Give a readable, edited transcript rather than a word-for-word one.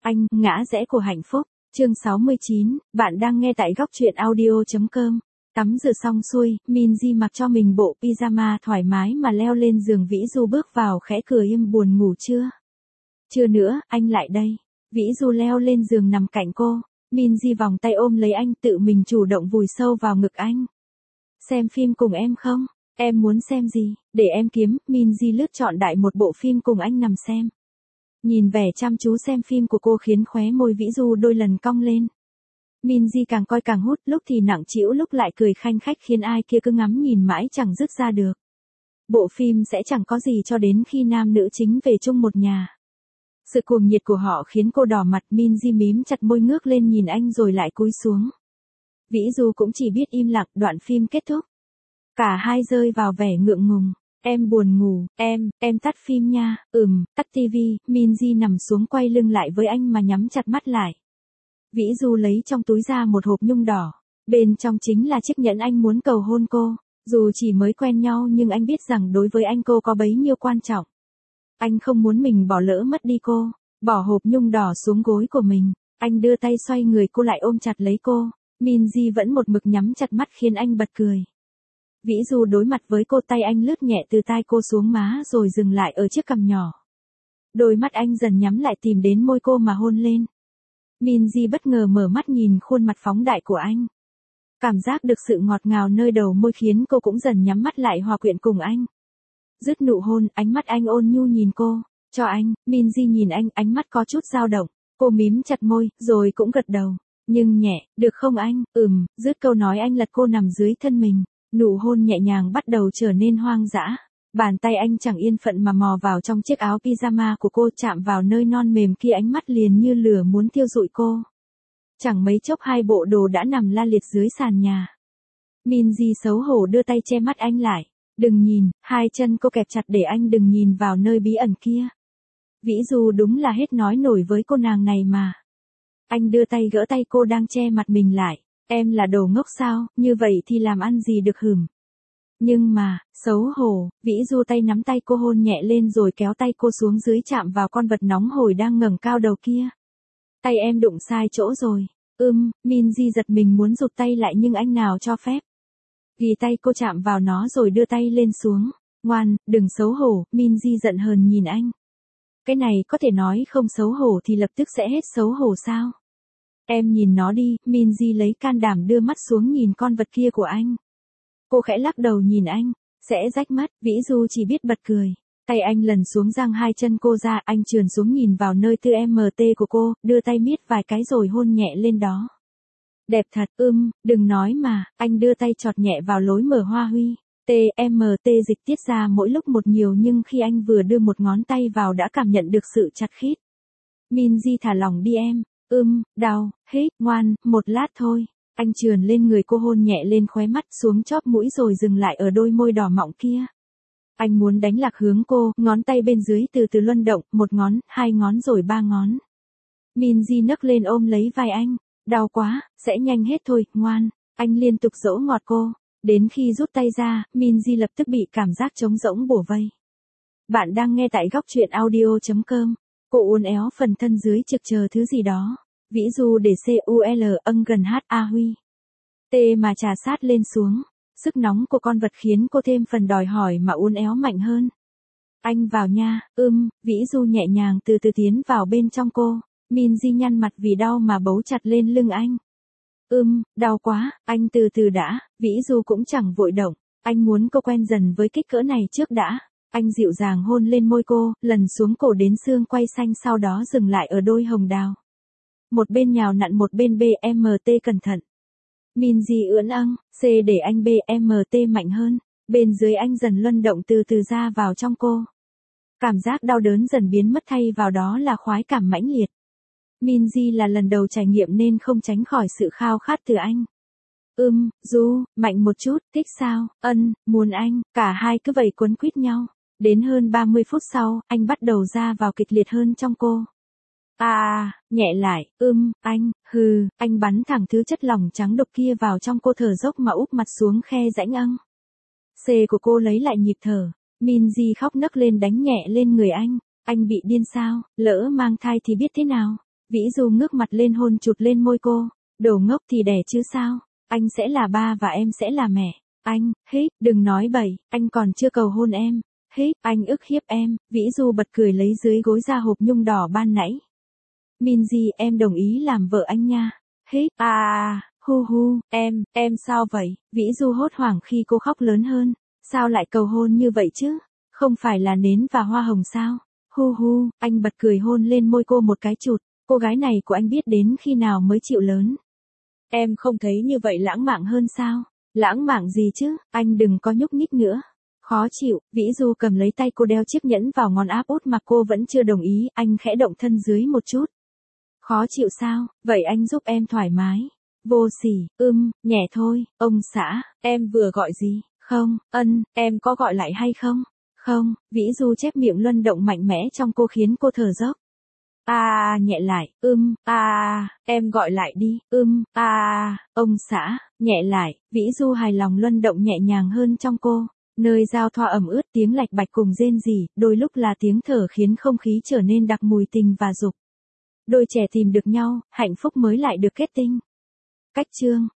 Anh, ngã rẽ của hạnh phúc. Chương 69, bạn đang nghe tại góc truyện audio.com. Tắm rửa xong xuôi, Minzy mặc cho mình bộ pyjama thoải mái mà leo lên giường. Vĩ Du bước vào khẽ cười im buồn ngủ chưa? Chưa nữa, anh lại đây. Vĩ Du leo lên giường nằm cạnh cô. Minzy vòng tay ôm lấy anh, tự mình chủ động vùi sâu vào ngực anh. Xem phim cùng em không? Em muốn xem gì? Để em kiếm. Minzy lướt chọn đại một bộ phim cùng anh nằm xem. Nhìn vẻ chăm chú xem phim của cô khiến khóe môi Vĩ Du đôi lần cong lên. Minzy càng coi càng hút, lúc thì nặng trĩu lúc lại cười khanh khách khiến ai kia cứ ngắm nhìn mãi chẳng dứt ra được. Bộ phim sẽ chẳng có gì cho đến khi nam nữ chính về chung một nhà. Sự cuồng nhiệt của họ khiến cô đỏ mặt. Minzy mím chặt môi ngước lên nhìn anh rồi lại cúi xuống. Vĩ Du cũng chỉ biết im lặng. Đoạn phim kết thúc. Cả hai rơi vào vẻ ngượng ngùng. Em buồn ngủ, em tắt phim nha. Tắt tivi. Minzy nằm xuống quay lưng lại với anh mà nhắm chặt mắt lại. Vĩ Du lấy trong túi ra một hộp nhung đỏ. Bên trong chính là chiếc nhẫn anh muốn cầu hôn cô. Dù chỉ mới quen nhau nhưng anh biết rằng đối với anh cô có bấy nhiêu quan trọng. Anh không muốn mình bỏ lỡ mất đi cô. Bỏ hộp nhung đỏ xuống gối của mình. Anh đưa tay xoay người cô lại ôm chặt lấy cô. Minzy vẫn một mực nhắm chặt mắt khiến anh bật cười. Vĩ Du đối mặt với cô, tay anh lướt nhẹ từ tai cô xuống má rồi dừng lại ở chiếc cằm nhỏ. Đôi mắt anh dần nhắm lại tìm đến môi cô mà hôn lên. Minzy bất ngờ mở mắt nhìn khuôn mặt phóng đại của anh. Cảm giác được sự ngọt ngào nơi đầu môi khiến cô cũng dần nhắm mắt lại hòa quyện cùng anh. Dứt nụ hôn, ánh mắt anh ôn nhu nhìn cô. Cho anh. Minzy nhìn anh, ánh mắt có chút dao động. Cô mím chặt môi, rồi cũng gật đầu. Nhưng nhẹ, được không anh? Dứt câu nói anh lật cô nằm dưới thân mình. Nụ hôn nhẹ nhàng bắt đầu trở nên hoang dã. Bàn tay anh chẳng yên phận mà mò vào trong chiếc áo pyjama của cô, chạm vào nơi non mềm kia, ánh mắt liền như lửa muốn thiêu rụi cô. Chẳng mấy chốc hai bộ đồ đã nằm la liệt dưới sàn nhà. Minzy xấu hổ đưa tay che mắt anh lại. Đừng nhìn. Hai chân cô kẹp chặt để anh đừng nhìn vào nơi bí ẩn kia. Vĩ Du đúng là hết nói nổi với cô nàng này mà. Anh đưa tay gỡ tay cô đang che mặt mình lại. Em là đồ ngốc sao? Như vậy thì làm ăn gì được hửm. Nhưng mà, xấu hổ. Vĩ Du tay nắm tay cô hôn nhẹ lên rồi kéo tay cô xuống dưới chạm vào con vật nóng hổi đang ngẩng cao đầu kia. Tay em đụng sai chỗ rồi. Minzy giật mình muốn rụt tay lại nhưng anh nào cho phép. Ghi tay cô chạm vào nó rồi đưa tay lên xuống. Ngoan, đừng xấu hổ. Minzy giận hờn nhìn anh. Cái này có thể nói không xấu hổ thì lập tức sẽ hết xấu hổ sao? Em nhìn nó đi. Minzy lấy can đảm đưa mắt xuống nhìn con vật kia của anh. Cô khẽ lắc đầu nhìn anh. Sẽ rách mắt. Vĩ Du chỉ biết bật cười. Tay anh lần xuống giang hai chân cô ra. Anh trườn xuống nhìn vào nơi tư MT của cô. Đưa tay miết vài cái rồi hôn nhẹ lên đó. Đẹp thật. Đừng nói mà. Anh đưa tay chọt nhẹ vào lối mở hoa huy. TMT dịch tiết ra mỗi lúc một nhiều nhưng khi anh vừa đưa một ngón tay vào đã cảm nhận được sự chặt khít. Minzy thả lỏng đi em. Đau, hết, ngoan, một lát thôi. Anh trườn lên người cô hôn nhẹ lên khóe mắt xuống chóp mũi rồi dừng lại ở đôi môi đỏ mọng kia. Anh muốn đánh lạc hướng cô, ngón tay bên dưới từ từ luân động, một ngón, hai ngón rồi ba ngón. Minzy nấc lên ôm lấy vai anh. Đau quá, sẽ nhanh hết thôi, ngoan. Anh liên tục dỗ ngọt cô. Đến khi rút tay ra, Minzy lập tức bị cảm giác trống rỗng bủa vây. Bạn đang nghe tại góc truyện audio.com. Cô uốn éo phần thân dưới trực chờ thứ gì đó. Vĩ Du để CUL âng gần HA Huy. T mà trà sát lên xuống. Sức nóng của con vật khiến cô thêm phần đòi hỏi mà uốn éo mạnh hơn. Anh vào nha. Vĩ Du nhẹ nhàng từ từ tiến vào bên trong cô. Minzy nhăn mặt vì đau mà bấu chặt lên lưng anh. Đau quá. Anh từ từ đã. Vĩ Du cũng chẳng vội động. Anh muốn cô quen dần với kích cỡ này trước đã. Anh dịu dàng hôn lên môi cô, lần xuống cổ đến xương quai xanh, sau đó dừng lại ở đôi hồng đào. Một bên nhào nặn một bên BMT cẩn thận. Minzy ưỡn âng, C để anh BMT mạnh hơn. Bên dưới anh dần luân động từ từ ra vào trong cô. Cảm giác đau đớn dần biến mất, thay vào đó là khoái cảm mãnh liệt. Minzy là lần đầu trải nghiệm nên không tránh khỏi sự khao khát từ anh. Du, mạnh một chút, thích sao? Muốn anh. Cả hai cứ vậy quấn quýt nhau. Đến hơn 30 phút sau, anh bắt đầu ra vào kịch liệt hơn trong cô. Nhẹ lại. Anh bắn thẳng thứ chất lỏng trắng độc kia vào trong cô, thở dốc mà úp mặt xuống khe rãnh âng. C của cô lấy lại nhịp thở. Minzy khóc nấc lên đánh nhẹ lên người anh. Anh bị điên sao? Lỡ mang thai thì biết thế nào? Vĩ Du ngước mặt lên hôn chụt lên môi cô. Đồ ngốc thì đẻ chứ sao, anh sẽ là ba và em sẽ là mẹ. Anh, hít, đừng nói bậy, anh còn chưa cầu hôn em. Hít, anh ức hiếp em. Vĩ Du bật cười lấy dưới gối ra hộp nhung đỏ ban nãy. Minzy, em đồng ý làm vợ anh nha. Hít, hu hu, em sao vậy? Vĩ Du hốt hoảng khi cô khóc lớn hơn. Sao lại cầu hôn như vậy chứ? Không phải là nến và hoa hồng sao? Hu hu, anh bật cười hôn lên môi cô một cái chụt. Cô gái này của anh biết đến khi nào mới chịu lớn. Em không thấy như vậy lãng mạn hơn sao? Lãng mạn gì chứ, anh đừng có nhúc nhích nữa. Khó chịu, Vĩ Du cầm lấy tay cô đeo chiếc nhẫn vào ngón áp út mà cô vẫn chưa đồng ý, anh khẽ động thân dưới một chút. Khó chịu sao, vậy anh giúp em thoải mái. Vô sỉ, nhẹ thôi, ông xã, em vừa gọi gì? Không, em có gọi lại hay không? Không, Vĩ Du chép miệng luân động mạnh mẽ trong cô khiến cô thở dốc. Nhẹ lại, em gọi lại đi, ông xã, nhẹ lại, Vĩ Du hài lòng luân động nhẹ nhàng hơn trong cô. Nơi giao thoa ẩm ướt tiếng lạch bạch cùng rên rỉ, đôi lúc là tiếng thở khiến không khí trở nên đặc mùi tình và dục. Đôi trẻ tìm được nhau, hạnh phúc mới lại được kết tinh. Cách chương